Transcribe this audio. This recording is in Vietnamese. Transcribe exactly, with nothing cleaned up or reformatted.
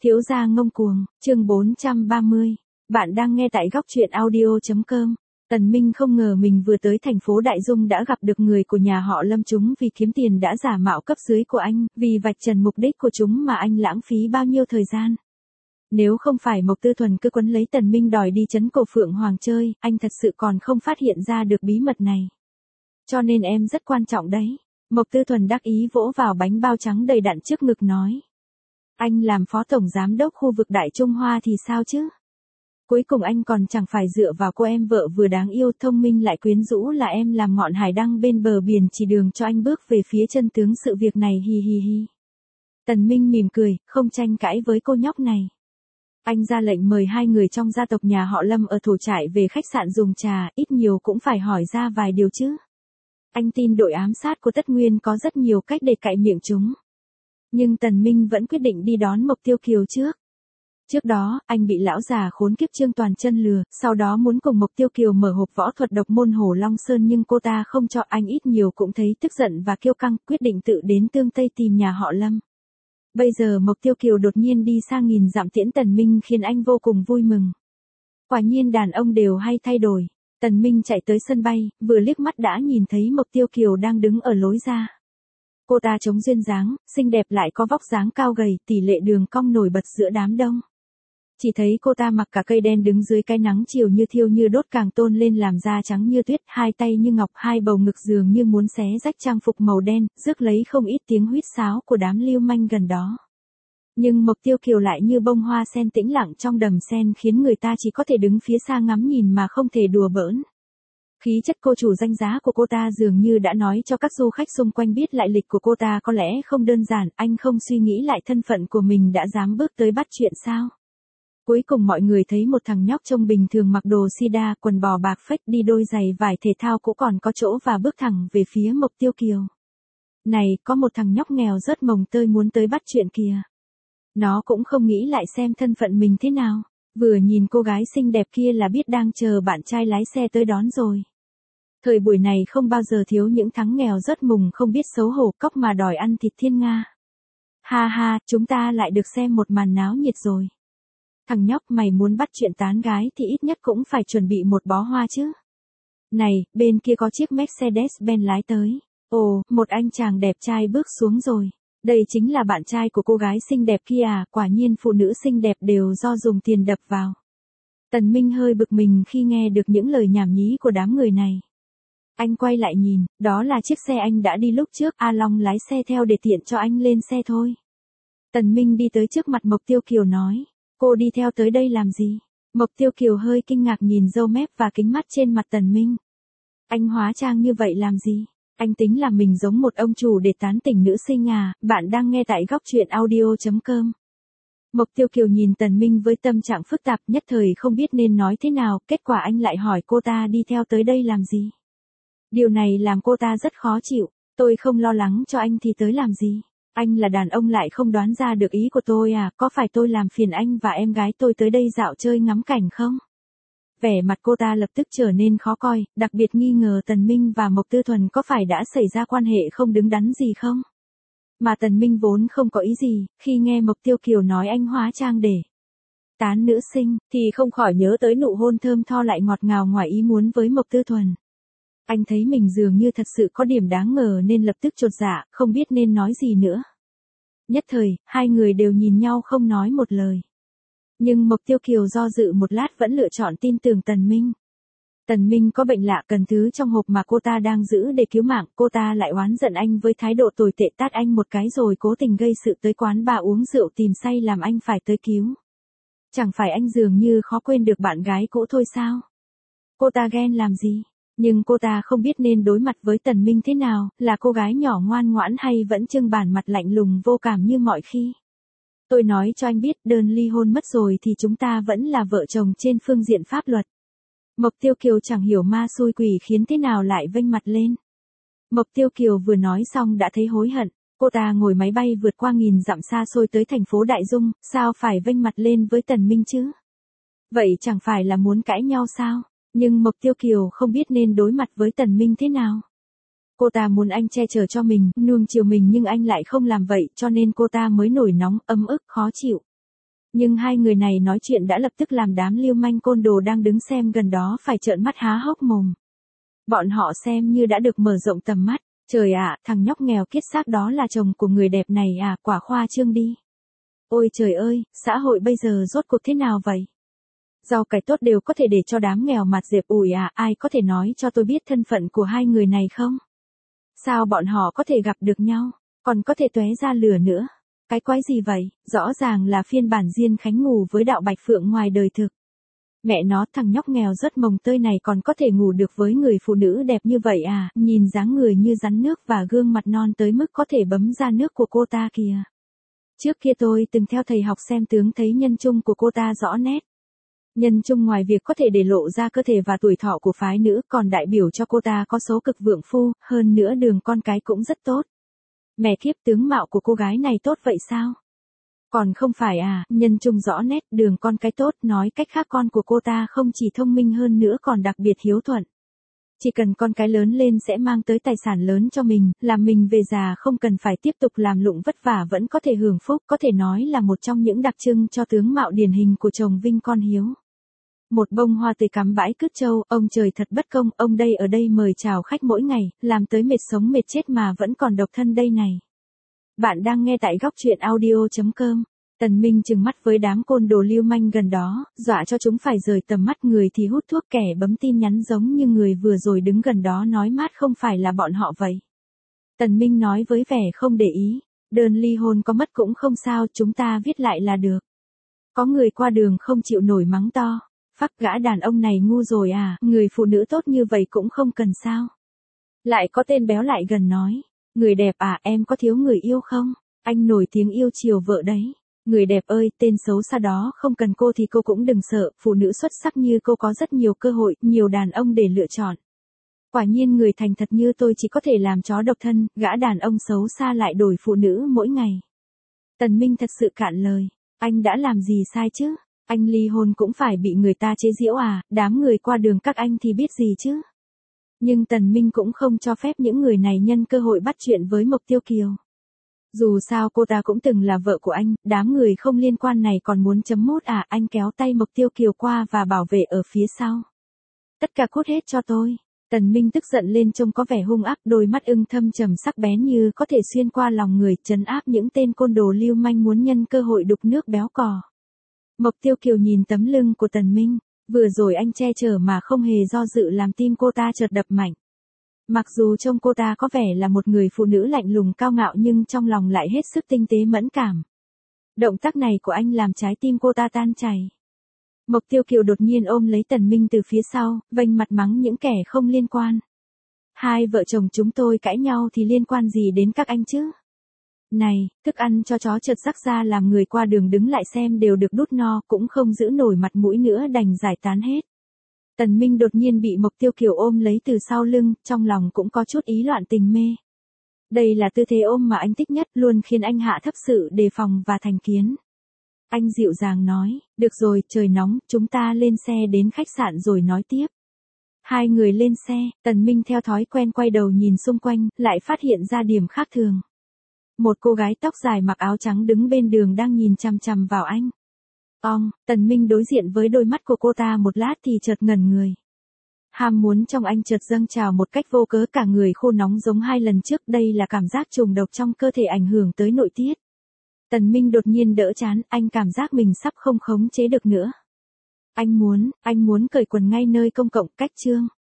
Thiếu gia ngông cuồng, chương bốn trăm ba mươi. Bạn đang nghe tại góc truyện audio chấm com. Tần Minh không ngờ mình vừa tới thành phố Đại Dung đã gặp được người của nhà họ Lâm, chúng vì kiếm tiền đã giả mạo cấp dưới của anh, vì vạch trần mục đích của chúng mà anh lãng phí bao nhiêu thời gian. Nếu không phải Mộc Tư Thuần cứ quấn lấy Tần Minh đòi đi trấn cổ Phượng Hoàng chơi, anh thật sự còn không phát hiện ra được bí mật này. Cho nên em rất quan trọng đấy. Mộc Tư Thuần đắc ý vỗ vào bánh bao trắng đầy đặn trước ngực nói. Anh làm phó tổng giám đốc khu vực Đại Trung Hoa thì sao chứ? Cuối cùng anh còn chẳng phải dựa vào cô em vợ vừa đáng yêu thông minh lại quyến rũ là em làm ngọn hải đăng bên bờ biển chỉ đường cho anh bước về phía chân tướng sự việc này, hi hi hi. Tần Minh mỉm cười, không tranh cãi với cô nhóc này. Anh ra lệnh mời hai người trong gia tộc nhà họ Lâm ở thổ trại về khách sạn dùng trà, ít nhiều cũng phải hỏi ra vài điều chứ. Anh tin đội ám sát của Tất Nguyên có rất nhiều cách để cạy miệng chúng. Nhưng Tần Minh vẫn quyết định đi đón Mộc Tiêu Kiều trước. Trước đó, anh bị lão già khốn kiếp Trương Toàn Chân lừa, sau đó muốn cùng Mộc Tiêu Kiều mở hộp võ thuật độc môn Hổ Long Sơn nhưng cô ta không cho, anh ít nhiều cũng thấy tức giận và kiêu căng, quyết định tự đến Tương Tây tìm nhà họ Lâm. Bây giờ Mộc Tiêu Kiều đột nhiên đi xa nghìn dặm tiễn Tần Minh khiến anh vô cùng vui mừng. Quả nhiên đàn ông đều hay thay đổi. Tần Minh chạy tới sân bay, vừa liếc mắt đã nhìn thấy Mộc Tiêu Kiều đang đứng ở lối ra. Cô ta trông duyên dáng, xinh đẹp lại có vóc dáng cao gầy, tỷ lệ đường cong nổi bật giữa đám đông. Chỉ thấy cô ta mặc cả cây đen đứng dưới cái nắng chiều như thiêu như đốt càng tôn lên làm da trắng như tuyết, hai tay như ngọc, hai bầu ngực dường như muốn xé rách trang phục màu đen, rước lấy không ít tiếng huýt sáo của đám lưu manh gần đó. Nhưng Mộc Tiêu Kiều lại như bông hoa sen tĩnh lặng trong đầm sen khiến người ta chỉ có thể đứng phía xa ngắm nhìn mà không thể đùa bỡn. Khí chất cô chủ danh giá của cô ta dường như đã nói cho các du khách xung quanh biết lại lịch của cô ta có lẽ không đơn giản, anh không suy nghĩ lại thân phận của mình đã dám bước tới bắt chuyện sao. Cuối cùng mọi người thấy một thằng nhóc trông bình thường mặc đồ sida, quần bò bạc phết, đi đôi giày vải thể thao cũng còn có chỗ và bước thẳng về phía Mộc Tiêu Kiều. Này, có một thằng nhóc nghèo rớt mồng tơi muốn tới bắt chuyện kìa. Nó cũng không nghĩ lại xem thân phận mình thế nào. Vừa nhìn cô gái xinh đẹp kia là biết đang chờ bạn trai lái xe tới đón rồi. Thời buổi này không bao giờ thiếu những thằng nghèo rớt mùng không biết xấu hổ cóc mà đòi ăn thịt thiên nga. Ha ha, chúng ta lại được xem một màn náo nhiệt rồi. Thằng nhóc, mày muốn bắt chuyện tán gái thì ít nhất cũng phải chuẩn bị một bó hoa chứ. Này, bên kia có chiếc Mercedes-Benz lái tới. Ồ, một anh chàng đẹp trai bước xuống rồi. Đây chính là bạn trai của cô gái xinh đẹp kia à, quả nhiên phụ nữ xinh đẹp đều do dùng tiền đập vào. Tần Minh hơi bực mình khi nghe được những lời nhảm nhí của đám người này. Anh quay lại nhìn, đó là chiếc xe anh đã đi lúc trước, A Long lái xe theo để tiện cho anh lên xe thôi. Tần Minh đi tới trước mặt Mộc Tiêu Kiều nói, cô đi theo tới đây làm gì? Mộc Tiêu Kiều hơi kinh ngạc nhìn râu mép và kính mắt trên mặt Tần Minh. Anh hóa trang như vậy làm gì? Anh tính làm mình giống một ông chủ để tán tỉnh nữ sinh à? Bạn đang nghe tại góc truyện audio chấm com. Mộc Tiêu Kiều nhìn Tần Minh với tâm trạng phức tạp, nhất thời không biết nên nói thế nào, kết quả anh lại hỏi cô ta đi theo tới đây làm gì. Điều này làm cô ta rất khó chịu, tôi không lo lắng cho anh thì tới làm gì. Anh là đàn ông lại không đoán ra được ý của tôi à, có phải tôi làm phiền anh và em gái tôi tới đây dạo chơi ngắm cảnh không? Vẻ mặt cô ta lập tức trở nên khó coi, đặc biệt nghi ngờ Tần Minh và Mộc Tư Thuần có phải đã xảy ra quan hệ không đứng đắn gì không? Mà Tần Minh vốn không có ý gì, khi nghe Mộc Tiêu Kiều nói anh hóa trang để tán nữ sinh, thì không khỏi nhớ tới nụ hôn thơm tho lại ngọt ngào ngoài ý muốn với Mộc Tư Thuần. Anh thấy mình dường như thật sự có điểm đáng ngờ nên lập tức chột dạ, không biết nên nói gì nữa. Nhất thời, hai người đều nhìn nhau không nói một lời. Nhưng Mộc Tiêu Kiều do dự một lát vẫn lựa chọn tin tưởng Tần Minh. Tần Minh có bệnh lạ cần thứ trong hộp mà cô ta đang giữ để cứu mạng, cô ta lại oán giận anh với thái độ tồi tệ tát anh một cái rồi cố tình gây sự tới quán bar uống rượu tìm say làm anh phải tới cứu. Chẳng phải anh dường như khó quên được bạn gái cũ thôi sao? Cô ta ghen làm gì? Nhưng cô ta không biết nên đối mặt với Tần Minh thế nào, là cô gái nhỏ ngoan ngoãn hay vẫn trưng bản mặt lạnh lùng vô cảm như mọi khi. Tôi nói cho anh biết, đơn ly hôn mất rồi thì chúng ta vẫn là vợ chồng trên phương diện pháp luật. Mộc Tiêu Kiều chẳng hiểu ma xui quỷ khiến thế nào lại vênh mặt lên. Mộc Tiêu Kiều vừa nói xong đã thấy hối hận, cô ta ngồi máy bay vượt qua nghìn dặm xa xôi tới thành phố Đại Dung, sao phải vênh mặt lên với Tần Minh chứ? Vậy chẳng phải là muốn cãi nhau sao? Nhưng Mộc Tiêu Kiều không biết nên đối mặt với Tần Minh thế nào. Cô ta muốn anh che chở cho mình, nuông chiều mình nhưng anh lại không làm vậy cho nên cô ta mới nổi nóng, ấm ức, khó chịu. Nhưng hai người này nói chuyện đã lập tức làm đám lưu manh côn đồ đang đứng xem gần đó phải trợn mắt há hốc mồm. Bọn họ xem như đã được mở rộng tầm mắt. Trời ạ, thằng nhóc nghèo kiết xác đó là chồng của người đẹp này à, quả khoa trương đi. Ôi trời ơi, xã hội bây giờ rốt cuộc thế nào vậy? Rau cải tốt đều có thể để cho đám nghèo mặt dẹp ủi à, ai có thể nói cho tôi biết thân phận của hai người này không? Sao bọn họ có thể gặp được nhau, còn có thể tóe ra lửa nữa? Cái quái gì vậy, rõ ràng là phiên bản Diên Khánh ngủ với đạo Bạch Phượng ngoài đời thực. Mẹ nó, thằng nhóc nghèo rất mồng tơi này còn có thể ngủ được với người phụ nữ đẹp như vậy à, nhìn dáng người như rắn nước và gương mặt non tới mức có thể bấm ra nước của cô ta kìa. Trước kia tôi từng theo thầy học xem tướng thấy nhân trung của cô ta rõ nét. Nhân trung ngoài việc có thể để lộ ra cơ thể và tuổi thọ của phái nữ còn đại biểu cho cô ta có số cực vượng phu, hơn nữa đường con cái cũng rất tốt. Mẹ kiếp, tướng mạo của cô gái này tốt vậy sao? Còn không phải à, nhân trung rõ nét, đường con cái tốt, nói cách khác con của cô ta không chỉ thông minh hơn nữa còn đặc biệt hiếu thuận. Chỉ cần con cái lớn lên sẽ mang tới tài sản lớn cho mình, làm mình về già không cần phải tiếp tục làm lụng vất vả vẫn có thể hưởng phúc, có thể nói là một trong những đặc trưng cho tướng mạo điển hình của chồng vinh con hiếu. Một bông hoa tươi cắm bãi cứt trâu, ông trời thật bất công, ông đây ở đây mời chào khách mỗi ngày, làm tới mệt sống mệt chết mà vẫn còn độc thân đây này. Bạn đang nghe tại góc truyện audio chấm com. Tần Minh trừng mắt với đám côn đồ lưu manh gần đó, dọa cho chúng phải rời tầm mắt, người thì hút thuốc, kẻ bấm tin nhắn giống như người vừa rồi đứng gần đó nói mát không phải là bọn họ vậy. Tần Minh nói với vẻ không để ý, đơn ly hôn có mất cũng không sao, chúng ta viết lại là được. Có người qua đường không chịu nổi mắng to, phắc, gã đàn ông này ngu rồi à, người phụ nữ tốt như vậy cũng không cần sao. Lại có tên béo lại gần nói, người đẹp à, em có thiếu người yêu không? Anh nổi tiếng yêu chiều vợ đấy. Người đẹp ơi, tên xấu xa đó không cần cô thì cô cũng đừng sợ, phụ nữ xuất sắc như cô có rất nhiều cơ hội, nhiều đàn ông để lựa chọn. Quả nhiên người thành thật như tôi chỉ có thể làm chó độc thân, gã đàn ông xấu xa lại đổi phụ nữ mỗi ngày. Tần Minh thật sự cạn lời, anh đã làm gì sai chứ? Anh ly hôn cũng phải bị người ta chế giễu à, đám người qua đường các anh thì biết gì chứ? Nhưng Tần Minh cũng không cho phép những người này nhân cơ hội bắt chuyện với Mộc Tiêu Kiều. Dù sao cô ta cũng từng là vợ của anh, đám người không liên quan này còn muốn chấm mốt à, anh kéo tay Mộc Tiêu Kiều qua và bảo vệ ở phía sau. Tất cả cút hết cho tôi. Tần Minh tức giận lên trông có vẻ hung ác, đôi mắt ưng thâm trầm sắc bén như có thể xuyên qua lòng người, trấn áp những tên côn đồ lưu manh muốn nhân cơ hội đục nước béo cò. Mộc Tiêu Kiều nhìn tấm lưng của Tần Minh, vừa rồi anh che chở mà không hề do dự làm tim cô ta chợt đập mạnh. Mặc dù trông cô ta có vẻ là một người phụ nữ lạnh lùng cao ngạo nhưng trong lòng lại hết sức tinh tế mẫn cảm. Động tác này của anh làm trái tim cô ta tan chảy. Mộc Tiêu Kiều đột nhiên ôm lấy Tần Minh từ phía sau, vênh mặt mắng những kẻ không liên quan. Hai vợ chồng chúng tôi cãi nhau thì liên quan gì đến các anh chứ? Này, thức ăn cho chó chợt rắc ra làm người qua đường đứng lại xem đều được đút no, cũng không giữ nổi mặt mũi nữa đành giải tán hết. Tần Minh đột nhiên bị Mộc Tiêu Kiều ôm lấy từ sau lưng, trong lòng cũng có chút ý loạn tình mê. Đây là tư thế ôm mà anh thích nhất, luôn khiến anh hạ thấp sự đề phòng và thành kiến. Anh dịu dàng nói, được rồi, trời nóng, chúng ta lên xe đến khách sạn rồi nói tiếp. Hai người lên xe, Tần Minh theo thói quen quay đầu nhìn xung quanh, lại phát hiện ra điểm khác thường. Một cô gái tóc dài mặc áo trắng đứng bên đường đang nhìn chằm chằm vào anh. Ong, Tần Minh đối diện với đôi mắt của cô ta một lát thì chợt ngẩn người. Ham muốn trong anh chợt dâng trào một cách vô cớ, cả người khô nóng giống hai lần trước, đây là cảm giác trùng độc trong cơ thể ảnh hưởng tới nội tiết. Tần Minh đột nhiên đỡ chán, anh cảm giác mình sắp không khống chế được nữa. Anh muốn, anh muốn cởi quần ngay nơi công cộng, cách chương.